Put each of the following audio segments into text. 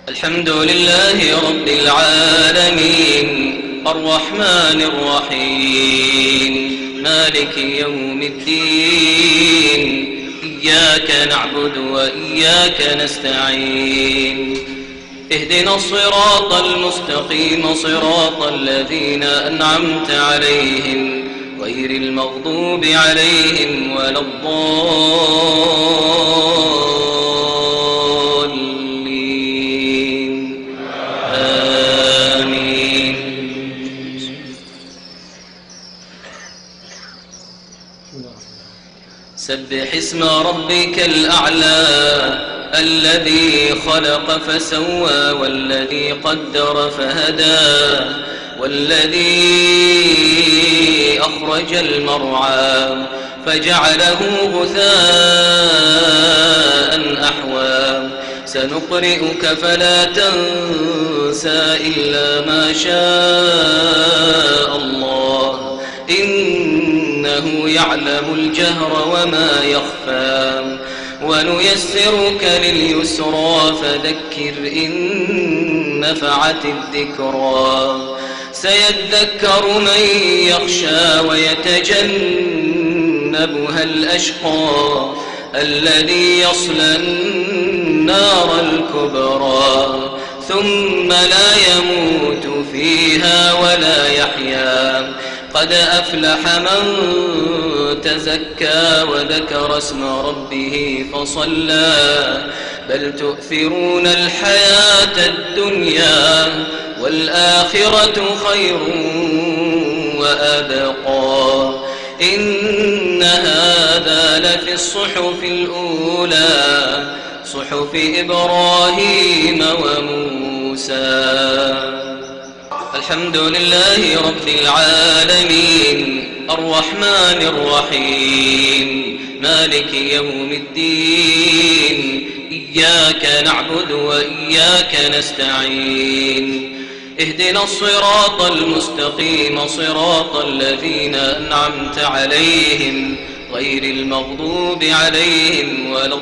الحمد لله رب العالمين الرحمن الرحيم مالك يوم الدين إياك نعبد وإياك نستعين اهدنا الصراط المستقيم صراط الذين أنعمت عليهم غير المغضوب عليهم ولا الضالين آمين. سبح اسم ربك الأعلى الذي خلق فسوى والذي قدر فهدى والذي أخرج المرعى فجعله غثاء أحوى سنقرئك فلا تنسى إلا ما شاء الله إنه يعلم الجهر وما يخفى ونيسرك لليسرى فذكر إن نفعت الذكرى سيذكر من يخشى ويتجنبها الأشقى الذي يصلى النار الكبرى ثم لا يموت فيها ولا يحيا قد أفلح من تزكى وذكر اسم ربه فصلى بل تؤثرون الحياة الدنيا والآخرة خير وأبقى إن هذا لفي الصحف الأولى صحف إبراهيم وموسى. الحمد لله رب العالمين الرحمن الرحيم مالك يوم الدين إياك نعبد وإياك نستعين اهدنا الصراط المستقيم صراط الذين أنعمت عليهم غير المغضوب عليهم ولا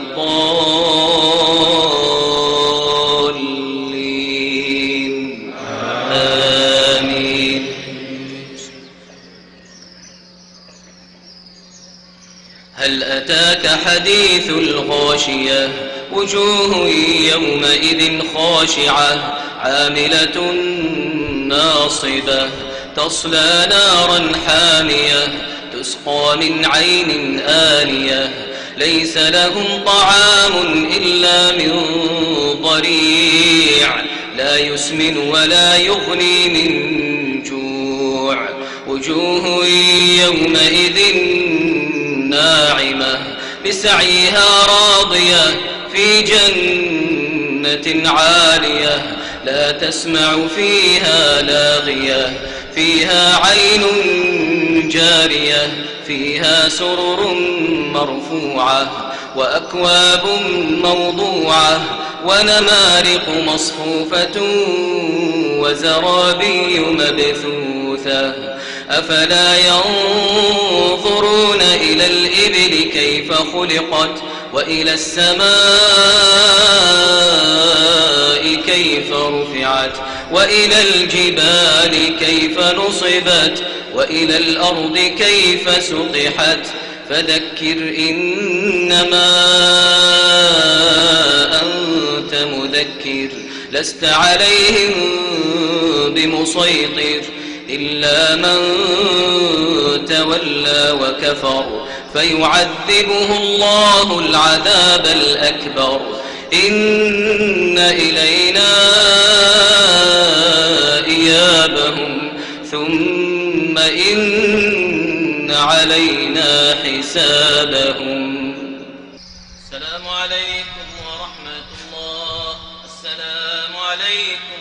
الضالين آمين. هل أتاك حديث الغاشية وجوه يومئذ خاشعة عاملة ناصبة تصلى نارا حامية تسقى من عين آنية ليس لهم طعام إلا من ضريع لا يسمن ولا يغني من جوع وجوه يومئذ ناعمة لسعيها راضية في جنة عالية لا تسمع فيها لاغية فيها عين جارية فيها سرر مرفوعة وأكواب موضوعة ونمارق مصفوفة وزرابي مبثوثة أفلا ينظرون إلى الإبل كيف خلقت وإلى السماء كيف رفعت وإلى الجبال كيف نصبت وإلى الأرض كيف سطحت فذكر إنما أنت مذكر لست عليهم بمسيطر إلا من تولى وكفر فيعذبه الله العذاب الأكبر إن إلينا إيابهم ثم إن علينا حسابهم. السلام عليكم ورحمة الله. السلام عليكم